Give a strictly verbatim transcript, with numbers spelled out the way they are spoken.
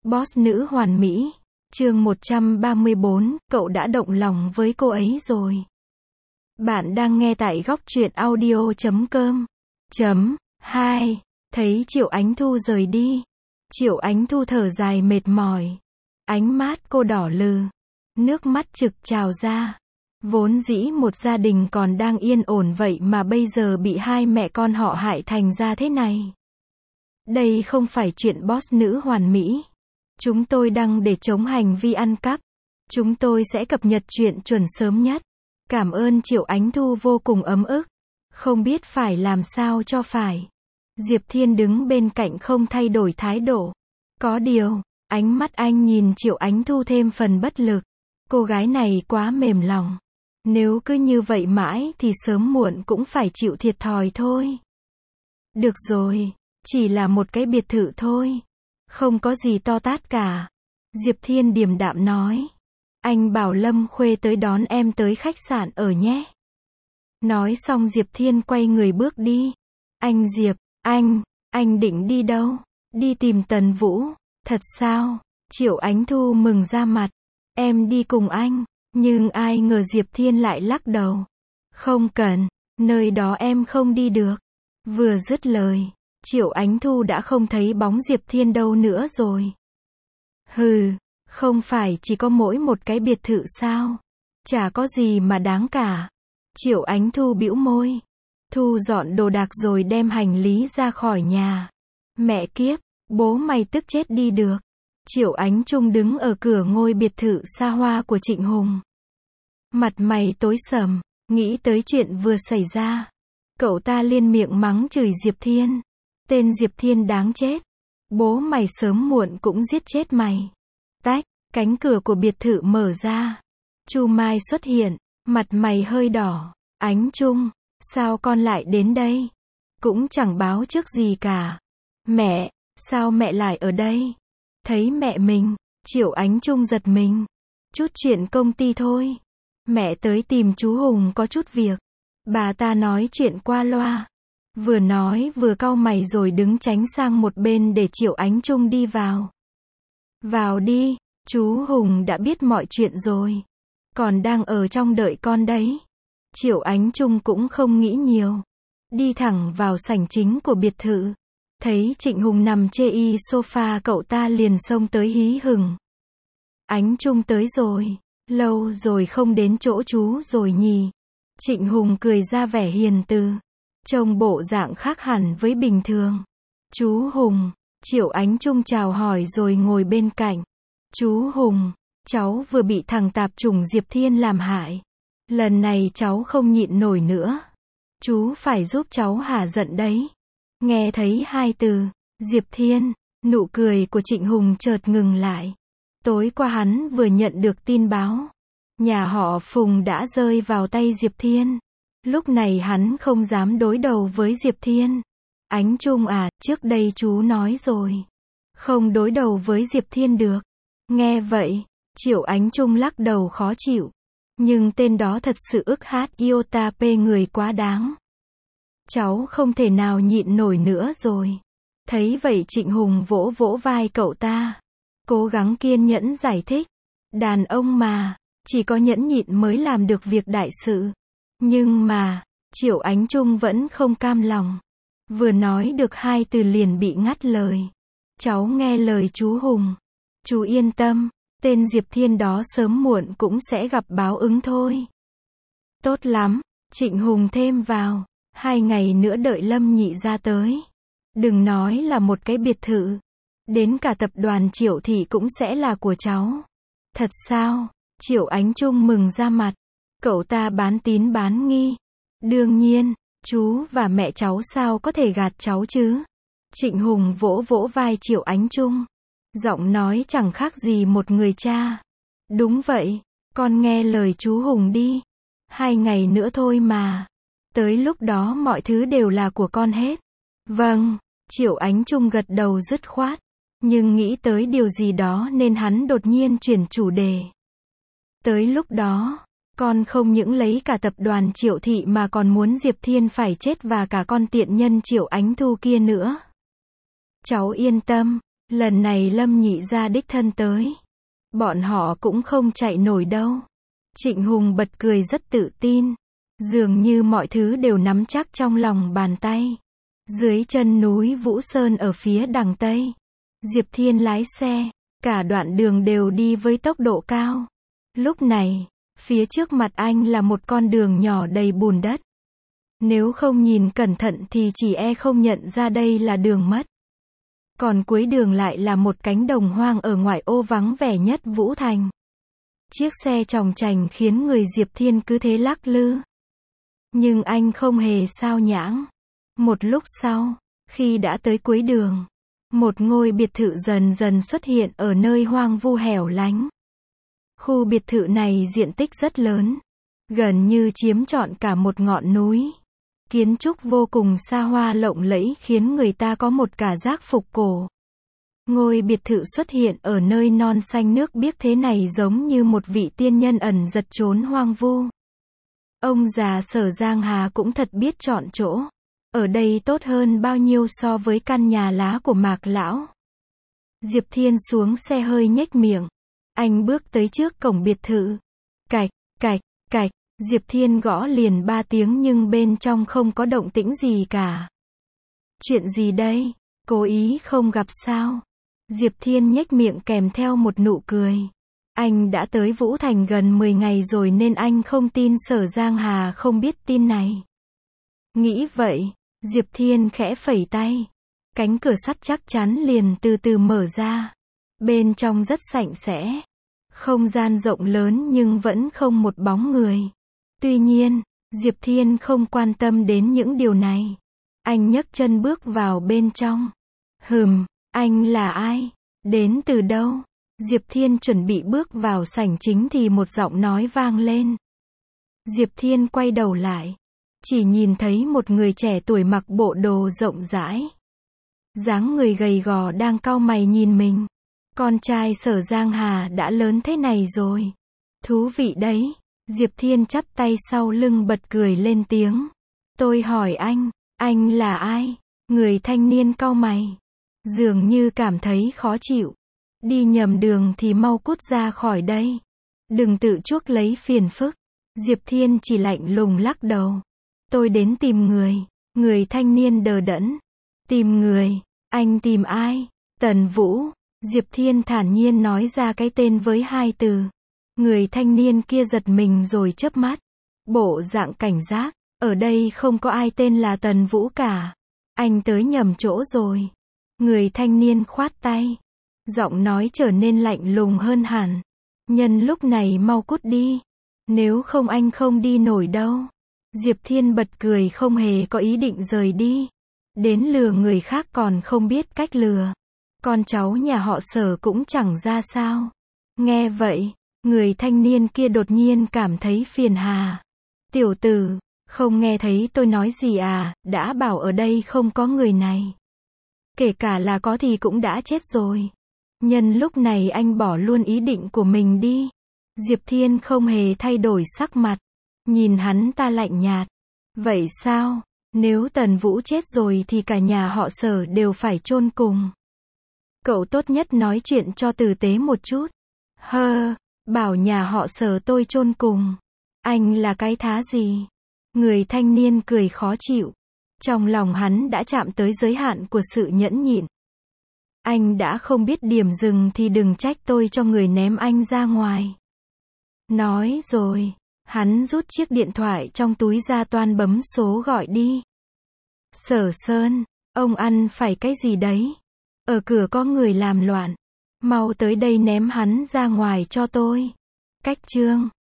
Boss nữ hoàn mỹ. Chương một trăm ba mươi bốn, cậu đã động lòng với cô ấy rồi. Bạn đang nghe tại góc truyện audio chấm com. Chấm hai. Thấy Triệu Ánh Thu rời đi. Triệu Ánh Thu thở dài mệt mỏi. Ánh mắt cô đỏ lừ. Nước mắt trực trào ra. Vốn dĩ một gia đình còn đang yên ổn vậy mà bây giờ bị hai mẹ con họ hại thành ra thế này. Đây không phải chuyện boss nữ hoàn mỹ. Chúng tôi đăng để chống hành vi ăn cắp. Chúng tôi sẽ cập nhật chuyện chuẩn sớm nhất. Cảm ơn. Triệu Ánh Thu vô cùng ấm ức. Không biết phải làm sao cho phải. Diệp Thiên đứng bên cạnh không thay đổi thái độ. Có điều, ánh mắt anh nhìn Triệu Ánh Thu thêm phần bất lực. Cô gái này quá mềm lòng. Nếu cứ như vậy mãi thì sớm muộn cũng phải chịu thiệt thòi thôi. Được rồi, chỉ là một cái biệt thự thôi. Không có gì to tát cả. Diệp Thiên điềm đạm nói. Anh bảo Lâm Khuê tới đón em tới khách sạn ở nhé. Nói xong Diệp Thiên quay người bước đi. Anh Diệp, anh, anh định đi đâu? Đi tìm Tần Vũ. Thật sao? Triệu Ánh Thu mừng ra mặt. Em đi cùng anh. Nhưng ai ngờ Diệp Thiên lại lắc đầu. Không cần, nơi đó em không đi được. Vừa dứt lời, Triệu Ánh Thu đã không thấy bóng Diệp Thiên đâu nữa rồi. Hừ, không phải chỉ có mỗi một cái biệt thự sao? Chả có gì mà đáng cả. Triệu Ánh Thu bĩu môi. Thu dọn đồ đạc rồi đem hành lý ra khỏi nhà. Mẹ kiếp, bố mày tức chết đi được. Triệu Ánh Trung đứng ở cửa ngôi biệt thự xa hoa của Trịnh Hùng. Mặt mày tối sầm, nghĩ tới chuyện vừa xảy ra. Cậu ta liên miệng mắng chửi Diệp Thiên. Tên Diệp Thiên đáng chết. Bố mày sớm muộn cũng giết chết mày. Tách, cánh cửa của biệt thự mở ra. Chu Mai xuất hiện, mặt mày hơi đỏ. Ánh Trung, sao con lại đến đây? Cũng chẳng báo trước gì cả. Mẹ, sao mẹ lại ở đây? Thấy mẹ mình, Triệu Ánh Trung giật mình. Chút chuyện công ty thôi. Mẹ tới tìm chú Hùng có chút việc. Bà ta nói chuyện qua loa. Vừa nói vừa cau mày rồi đứng tránh sang một bên để Triệu Ánh Trung đi vào. Vào đi, chú Hùng đã biết mọi chuyện rồi. Còn đang ở trong đợi con đấy. Triệu Ánh Trung cũng không nghĩ nhiều. Đi thẳng vào sảnh chính của biệt thự. Thấy Trịnh Hùng nằm chê y sofa, cậu ta liền xông tới hí hửng. Ánh Trung tới rồi. Lâu rồi không đến chỗ chú rồi nhỉ. Trịnh Hùng cười ra vẻ hiền từ. Trông bộ dạng khác hẳn với bình thường. Chú Hùng. Triệu Ánh Trung chào hỏi rồi ngồi bên cạnh. Chú Hùng, cháu vừa bị thằng tạp chủng Diệp Thiên làm hại. Lần này cháu không nhịn nổi nữa. Chú phải giúp cháu hả giận đấy. Nghe thấy hai từ Diệp Thiên, nụ cười của Trịnh Hùng chợt ngừng lại. Tối qua hắn vừa nhận được tin báo. Nhà họ Phùng đã rơi vào tay Diệp Thiên. Lúc này hắn không dám đối đầu với Diệp Thiên. Ánh Trung à, trước đây chú nói rồi. Không đối đầu với Diệp Thiên được. Nghe vậy, Triệu Ánh Trung lắc đầu khó chịu. Nhưng tên đó thật sự ức hát iota p người quá đáng. Cháu không thể nào nhịn nổi nữa rồi. Thấy vậy Trịnh Hùng vỗ vỗ vai cậu ta. Cố gắng kiên nhẫn giải thích. Đàn ông mà, chỉ có nhẫn nhịn mới làm được việc đại sự. Nhưng mà, Triệu Ánh Trung vẫn không cam lòng. Vừa nói được hai từ liền bị ngắt lời. Cháu nghe lời chú Hùng. Chú yên tâm, tên Diệp Thiên đó sớm muộn cũng sẽ gặp báo ứng thôi. Tốt lắm, Trịnh Hùng thêm vào. Hai ngày nữa đợi Lâm nhị ra tới. Đừng nói là một cái biệt thự. Đến cả tập đoàn Triệu Thị cũng sẽ là của cháu. Thật sao? Triệu Ánh Trung mừng ra mặt. Cậu ta bán tín bán nghi. Đương nhiên, chú và mẹ cháu sao có thể gạt cháu chứ? Trịnh Hùng vỗ vỗ vai Triệu Ánh Trung. Giọng nói chẳng khác gì một người cha. Đúng vậy, con nghe lời chú Hùng đi. Hai ngày nữa thôi mà. Tới lúc đó mọi thứ đều là của con hết. Vâng, Triệu Ánh Trung gật đầu dứt khoát. Nhưng nghĩ tới điều gì đó nên hắn đột nhiên chuyển chủ đề. Tới lúc đó, con không những lấy cả tập đoàn Triệu Thị mà còn muốn Diệp Thiên phải chết và cả con tiện nhân Triệu Ánh Thu kia nữa. Cháu yên tâm, Lần này Lâm nhị gia đích thân tới. Bọn họ cũng không chạy nổi đâu. Trịnh Hùng bật cười rất tự tin. Dường như mọi thứ đều nắm chắc trong lòng bàn tay. Dưới chân núi Vũ Sơn ở phía đằng Tây. Diệp Thiên lái xe. Cả đoạn đường đều đi với tốc độ cao. Lúc này, phía trước mặt anh là một con đường nhỏ đầy bùn đất. Nếu không nhìn cẩn thận thì chỉ e không nhận ra đây là đường mất. Còn cuối đường lại là một cánh đồng hoang ở ngoại ô vắng vẻ nhất Vũ Thành. Chiếc xe chòng chành khiến người Diệp Thiên cứ thế lắc lư. Nhưng anh không hề sao nhãng. Một lúc sau, khi đã tới cuối đường, một ngôi biệt thự dần dần xuất hiện ở nơi hoang vu hẻo lánh. Khu biệt thự này diện tích rất lớn, gần như chiếm trọn cả một ngọn núi. Kiến trúc vô cùng xa hoa lộng lẫy khiến người ta có một cả giác phục cổ. Ngôi biệt thự xuất hiện ở nơi non xanh nước biếc thế này giống như một vị tiên nhân ẩn giật trốn hoang vu. Ông già Sở Giang Hà cũng thật biết chọn chỗ. Ở đây tốt hơn bao nhiêu so với căn nhà lá của Mạc lão. Diệp Thiên xuống xe hơi nhếch miệng. Anh bước tới trước cổng biệt thự. Cạch, cạch, cạch. Diệp Thiên gõ liền ba tiếng nhưng bên trong không có động tĩnh gì cả. Chuyện gì đây? Cố ý không gặp sao? Diệp Thiên nhếch miệng kèm theo một nụ cười. Anh đã tới Vũ Thành gần mười ngày rồi nên anh không tin Sở Giang Hà không biết tin này. Nghĩ vậy, Diệp Thiên khẽ phẩy tay. Cánh cửa sắt chắc chắn liền từ từ mở ra. Bên trong rất sạch sẽ. Không gian rộng lớn nhưng vẫn không một bóng người. Tuy nhiên, Diệp Thiên không quan tâm đến những điều này. Anh nhấc chân bước vào bên trong. Hừm, anh là ai? Đến từ đâu? Diệp Thiên chuẩn bị bước vào sảnh chính thì một giọng nói vang lên. Diệp Thiên quay đầu lại. Chỉ nhìn thấy một người trẻ tuổi mặc bộ đồ rộng rãi. Dáng người gầy gò đang cau mày nhìn mình. Con trai Sở Giang Hà đã lớn thế này rồi. Thú vị đấy. Diệp Thiên chắp tay sau lưng bật cười lên tiếng. Tôi hỏi anh, anh là ai? Người thanh niên cau mày. Dường như cảm thấy khó chịu. Đi nhầm đường thì mau cút ra khỏi đây. Đừng tự chuốc lấy phiền phức. Diệp Thiên chỉ lạnh lùng lắc đầu. Tôi đến tìm người. Người thanh niên đờ đẫn. Tìm người? Anh tìm ai? Tần Vũ. Diệp Thiên thản nhiên nói ra cái tên với hai từ. Người thanh niên kia giật mình rồi chớp mắt. Bộ dạng cảnh giác. Ở đây không có ai tên là Tần Vũ cả. Anh tới nhầm chỗ rồi. Người thanh niên khoát tay. Giọng nói trở nên lạnh lùng hơn hẳn. Nhân lúc này mau cút đi. Nếu không anh không đi nổi đâu. Diệp Thiên bật cười không hề có ý định rời đi. Đến lừa người khác còn không biết cách lừa. Con cháu nhà họ Sở cũng chẳng ra sao. Nghe vậy, người thanh niên kia đột nhiên cảm thấy phiền hà. Tiểu tử, không nghe thấy tôi nói gì à, đã bảo ở đây không có người này. Kể cả là có thì cũng đã chết rồi. Nhân lúc này anh bỏ luôn ý định của mình đi. Diệp Thiên không hề thay đổi sắc mặt. Nhìn hắn ta lạnh nhạt. Vậy sao? Nếu Tần Vũ chết rồi thì cả nhà họ Sở đều phải chôn cùng. Cậu tốt nhất nói chuyện cho tử tế một chút. Hơ, bảo nhà họ Sở tôi chôn cùng. Anh là cái thá gì? Người thanh niên cười khó chịu. Trong lòng hắn đã chạm tới giới hạn của sự nhẫn nhịn. Anh đã không biết điểm dừng thì đừng trách tôi cho người ném anh ra ngoài. Nói rồi, hắn rút chiếc điện thoại trong túi ra toan bấm số gọi đi. Sở Sơn, ông ăn phải cái gì đấy? Ở cửa có người làm loạn. Mau tới đây ném hắn ra ngoài cho tôi. Cách chương